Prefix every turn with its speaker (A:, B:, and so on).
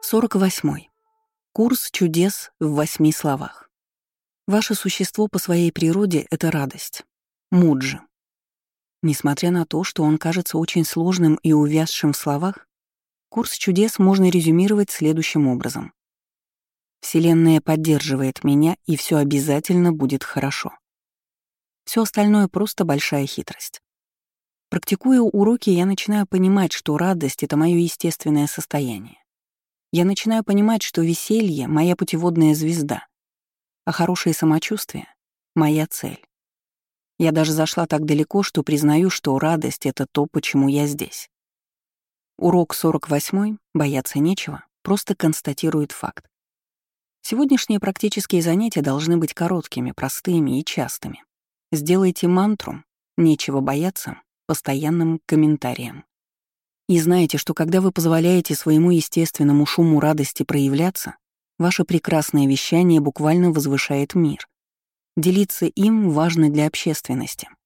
A: 48. Курс чудес в 8 словах. Ваше существо по своей природе — это радость. Муджи. Несмотря на то, что он кажется очень сложным и увязшим в словах, курс чудес можно резюмировать следующим образом. Вселенная поддерживает меня, и все обязательно будет хорошо. Все остальное просто большая хитрость. Практикуя уроки, я начинаю понимать, что радость — это мое естественное состояние. Я начинаю понимать, что веселье — моя путеводная звезда, а хорошее самочувствие — моя цель. Я даже зашла так далеко, что признаю, что радость — это то, почему я здесь. Урок 48, бояться нечего, просто констатирует факт. Сегодняшние практические занятия должны быть короткими, простыми и частыми. Сделайте мантру «нечего бояться» постоянным комментарием. И знаете, что когда вы позволяете своему естественному шуму радости проявляться, ваше прекрасное вещание буквально возвышает мир. Делиться им важно для общественности.